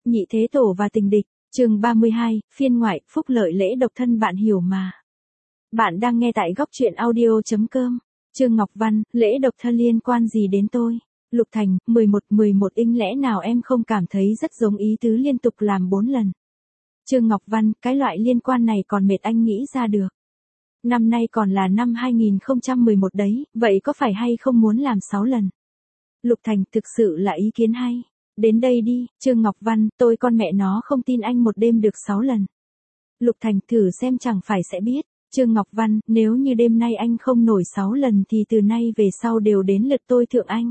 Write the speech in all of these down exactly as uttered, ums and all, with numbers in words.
Nhị thế tổ và tình địch, chương ba mươi hai, phiên ngoại, phúc lợi lễ độc thân bạn hiểu mà. Bạn đang nghe tại góc truyện audio.com. Trương Ngọc Văn, lễ độc thân liên quan gì đến tôi? Lục Thành, mười một mười một inch lẽ nào em không cảm thấy rất giống ý tứ liên tục làm bốn lần? Trương Ngọc Văn, cái loại liên quan này còn mệt anh nghĩ ra được. Năm nay còn là năm hai nghìn không trăm mười một đấy, vậy có phải hay không muốn làm sáu lần? Lục Thành, thực sự là ý kiến hay. Đến đây đi, Trương Ngọc Văn, tôi con mẹ nó không tin anh một đêm được sáu lần. Lục Thành, thử xem chẳng phải sẽ biết. Trương Ngọc Văn, nếu như đêm nay anh không nổi sáu lần thì từ nay về sau đều đến lượt tôi thượng anh.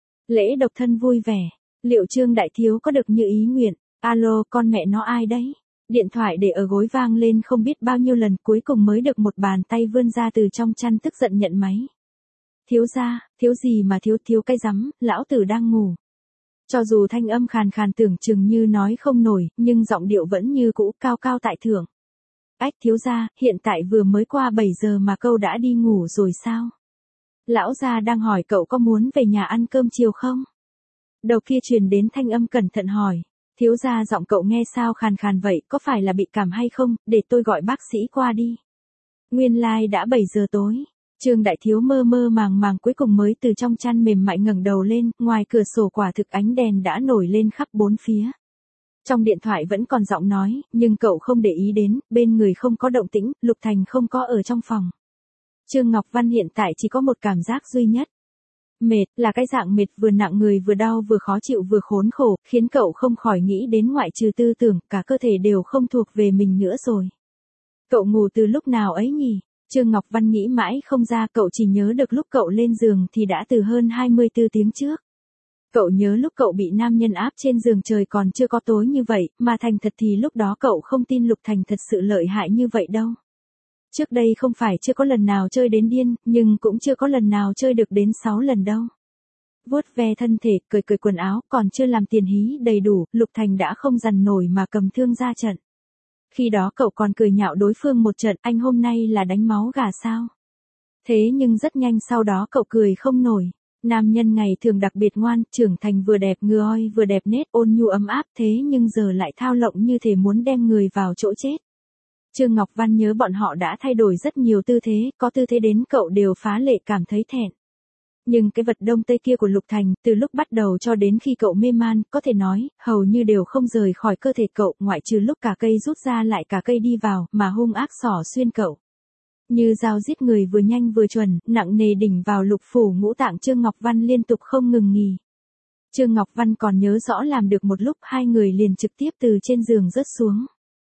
Lễ độc thân vui vẻ. Liệu Trương Đại Thiếu có được như ý nguyện? Alo, con mẹ nó ai đấy? Điện thoại để ở gối vang lên không biết bao nhiêu lần, cuối cùng mới được một bàn tay vươn ra từ trong chăn tức giận nhận máy. Thiếu gia, thiếu gì mà thiếu thiếu cái rắm, lão tử đang ngủ. Cho dù thanh âm khàn khàn tưởng chừng như nói không nổi, nhưng giọng điệu vẫn như cũ, cao cao tại thượng. Ách, thiếu gia, hiện tại vừa mới qua bảy giờ mà cậu đã đi ngủ rồi sao? Lão gia đang hỏi cậu có muốn về nhà ăn cơm chiều không? Đầu kia truyền đến thanh âm cẩn thận hỏi. Thiếu gia, giọng cậu nghe sao khàn khàn vậy, có phải là bị cảm hay không, để tôi gọi bác sĩ qua đi. Nguyên lai like đã bảy giờ tối. Trương Đại Thiếu mơ mơ màng màng cuối cùng mới từ trong chăn mềm mại ngẩng đầu lên, ngoài cửa sổ quả thực ánh đèn đã nổi lên khắp bốn phía. Trong điện thoại vẫn còn giọng nói, nhưng cậu không để ý đến, bên người không có động tĩnh, Lục Thành không có ở trong phòng. Trương Ngọc Văn hiện tại chỉ có một cảm giác duy nhất. Mệt, là cái dạng mệt vừa nặng người vừa đau vừa khó chịu vừa khốn khổ, khiến cậu không khỏi nghĩ đến ngoại trừ tư tưởng, cả cơ thể đều không thuộc về mình nữa rồi. Cậu ngủ từ lúc nào ấy nhỉ? Trương Ngọc Văn nghĩ mãi không ra, cậu chỉ nhớ được lúc cậu lên giường thì đã từ hơn hai mươi tư tiếng trước. Cậu nhớ lúc cậu bị nam nhân áp trên giường trời còn chưa có tối như vậy, mà thành thật thì lúc đó cậu không tin Lục Thành thật sự lợi hại như vậy đâu. Trước đây không phải chưa có lần nào chơi đến điên, nhưng cũng chưa có lần nào chơi được đến sáu lần đâu. Vuốt ve thân thể, cười cười quần áo, còn chưa làm tiền hí đầy đủ, Lục Thành đã không dằn nổi mà cầm thương ra trận. Khi đó cậu còn cười nhạo đối phương một trận, anh hôm nay là đánh máu gà sao? Thế nhưng rất nhanh sau đó cậu cười không nổi. Nam nhân ngày thường đặc biệt ngoan, trưởng thành vừa đẹp ngoi vừa đẹp nết, ôn nhu ấm áp, thế nhưng giờ lại thao lộng như thể muốn đem người vào chỗ chết. Trương Ngọc Văn nhớ bọn họ đã thay đổi rất nhiều tư thế, có tư thế đến cậu đều phá lệ cảm thấy thẹn. Nhưng cái vật đông tây kia của Lục Thành, từ lúc bắt đầu cho đến khi cậu mê man, có thể nói, hầu như đều không rời khỏi cơ thể cậu, ngoại trừ lúc cả cây rút ra lại cả cây đi vào, mà hung ác xỏ xuyên cậu. Như dao giết người vừa nhanh vừa chuẩn, nặng nề đỉnh vào lục phủ ngũ tạng Trương Ngọc Văn liên tục không ngừng nghỉ. Trương Ngọc Văn còn nhớ rõ làm được một lúc hai người liền trực tiếp từ trên giường rớt xuống.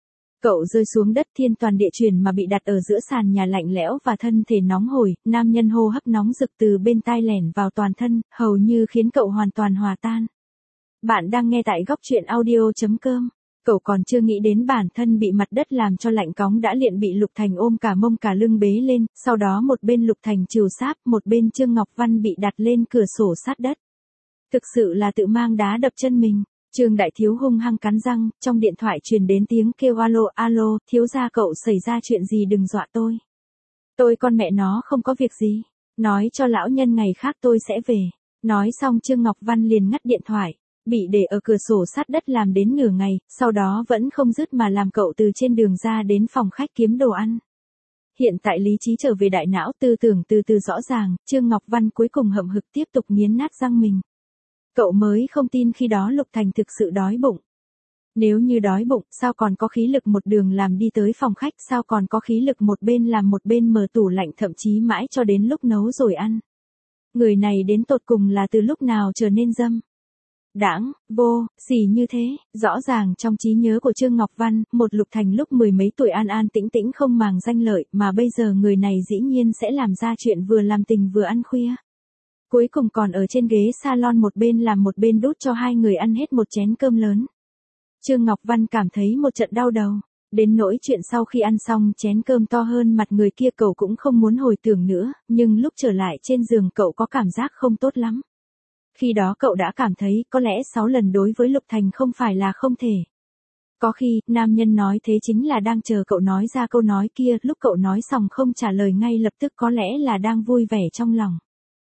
Cậu rơi xuống đất thiên toàn địa chuyển mà bị đặt ở giữa sàn nhà lạnh lẽo và thân thể nóng hổi, nam nhân hô hấp nóng rực từ bên tai lẻn vào toàn thân, hầu như khiến cậu hoàn toàn hòa tan. Bạn đang nghe tại góc truyện audio.com. Cậu còn chưa nghĩ đến bản thân bị mặt đất làm cho lạnh cóng đã liền bị Lục Thành ôm cả mông cả lưng bế lên, sau đó một bên Lục Thành trừ sáp, một bên Trương Ngọc Văn bị đặt lên cửa sổ sát đất. Thực sự là tự mang đá đập chân mình. Trương Đại Thiếu hung hăng cắn răng, trong điện thoại truyền đến tiếng kêu alo alo, thiếu gia cậu xảy ra chuyện gì đừng dọa tôi. Tôi con mẹ nó không có việc gì, nói cho lão nhân ngày khác tôi sẽ về. Nói xong Trương Ngọc Văn liền ngắt điện thoại, bị để ở cửa sổ sát đất làm đến nửa ngày, sau đó vẫn không dứt mà làm cậu từ trên đường ra đến phòng khách kiếm đồ ăn. Hiện tại lý trí trở về đại não, tư tưởng từ từ rõ ràng, Trương Ngọc Văn cuối cùng hậm hực tiếp tục nghiến nát răng mình. Cậu mới không tin khi đó Lục Thành thực sự đói bụng. Nếu như đói bụng, sao còn có khí lực một đường làm đi tới phòng khách, sao còn có khí lực một bên làm một bên mở tủ lạnh thậm chí mãi cho đến lúc nấu rồi ăn. Người này đến tột cùng là từ lúc nào trở nên dâm. Đãng, vô, xỉ như thế, rõ ràng trong trí nhớ của Trương Ngọc Văn, một Lục Thành lúc mười mấy tuổi an an tĩnh tĩnh không màng danh lợi, mà bây giờ người này dĩ nhiên sẽ làm ra chuyện vừa làm tình vừa ăn khuya. Cuối cùng còn ở trên ghế salon một bên làm một bên đút cho hai người ăn hết một chén cơm lớn. Trương Ngọc Văn cảm thấy một trận đau đầu. Đến nỗi chuyện sau khi ăn xong chén cơm to hơn mặt người kia cậu cũng không muốn hồi tưởng nữa, nhưng lúc trở lại trên giường cậu có cảm giác không tốt lắm. Khi đó cậu đã cảm thấy có lẽ sáu lần đối với Lục Thành không phải là không thể. Có khi, nam nhân nói thế chính là đang chờ cậu nói ra câu nói kia, lúc cậu nói xong không trả lời ngay lập tức có lẽ là đang vui vẻ trong lòng.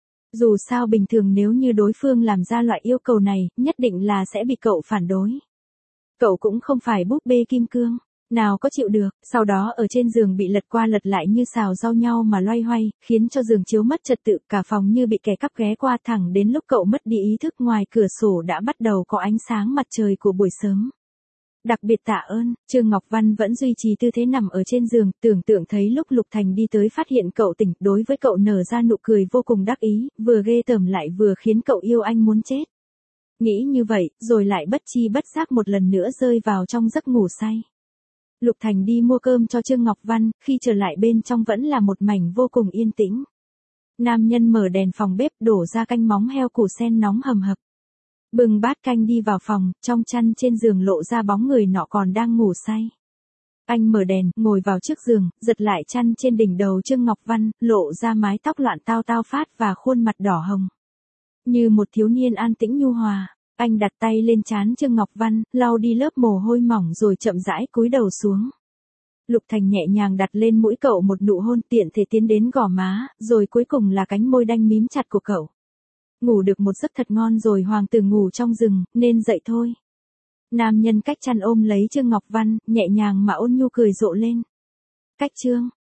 Dù sao bình thường nếu như đối phương làm ra loại yêu cầu này, nhất định là sẽ bị cậu phản đối. Cậu cũng không phải búp bê kim cương, nào có chịu được, sau đó ở trên giường bị lật qua lật lại như xào rau nhau mà loay hoay, khiến cho giường chiếu mất trật tự, cả phòng như bị kẻ cắp ghé qua, thẳng đến lúc cậu mất đi ý thức ngoài cửa sổ đã bắt đầu có ánh sáng mặt trời của buổi sớm. Đặc biệt tạ ơn, Trương Ngọc Văn vẫn duy trì tư thế nằm ở trên giường, tưởng tượng thấy lúc Lục Thành đi tới phát hiện cậu tỉnh, đối với cậu nở ra nụ cười vô cùng đắc ý, vừa ghê tởm lại vừa khiến cậu yêu anh muốn chết. Nghĩ như vậy, rồi lại bất chi bất giác một lần nữa rơi vào trong giấc ngủ say. Lục Thành đi mua cơm cho Trương Ngọc Văn, khi trở lại bên trong vẫn là một mảnh vô cùng yên tĩnh. Nam nhân mở đèn phòng bếp đổ ra canh móng heo củ sen nóng hầm hập. Bưng bát canh đi vào phòng, trong chăn trên giường lộ ra bóng người nọ còn đang ngủ say. Anh mở đèn, ngồi vào trước giường, giật lại chăn trên đỉnh đầu Trương Ngọc Văn, lộ ra mái tóc loạn tao tao phát và khuôn mặt đỏ hồng. Như một thiếu niên an tĩnh nhu hòa, anh đặt tay lên trán Trương Ngọc Văn, lau đi lớp mồ hôi mỏng rồi chậm rãi cúi đầu xuống. Lục Thành nhẹ nhàng đặt lên mũi cậu một nụ hôn, tiện thể tiến đến gò má, rồi cuối cùng là cánh môi đanh mím chặt của cậu. Ngủ được một giấc thật ngon rồi, hoàng tử ngủ trong rừng, nên dậy thôi. Nam nhân cách chăn ôm lấy Trương Ngọc Văn, nhẹ nhàng mà ôn nhu cười rộ lên. Cách Trương,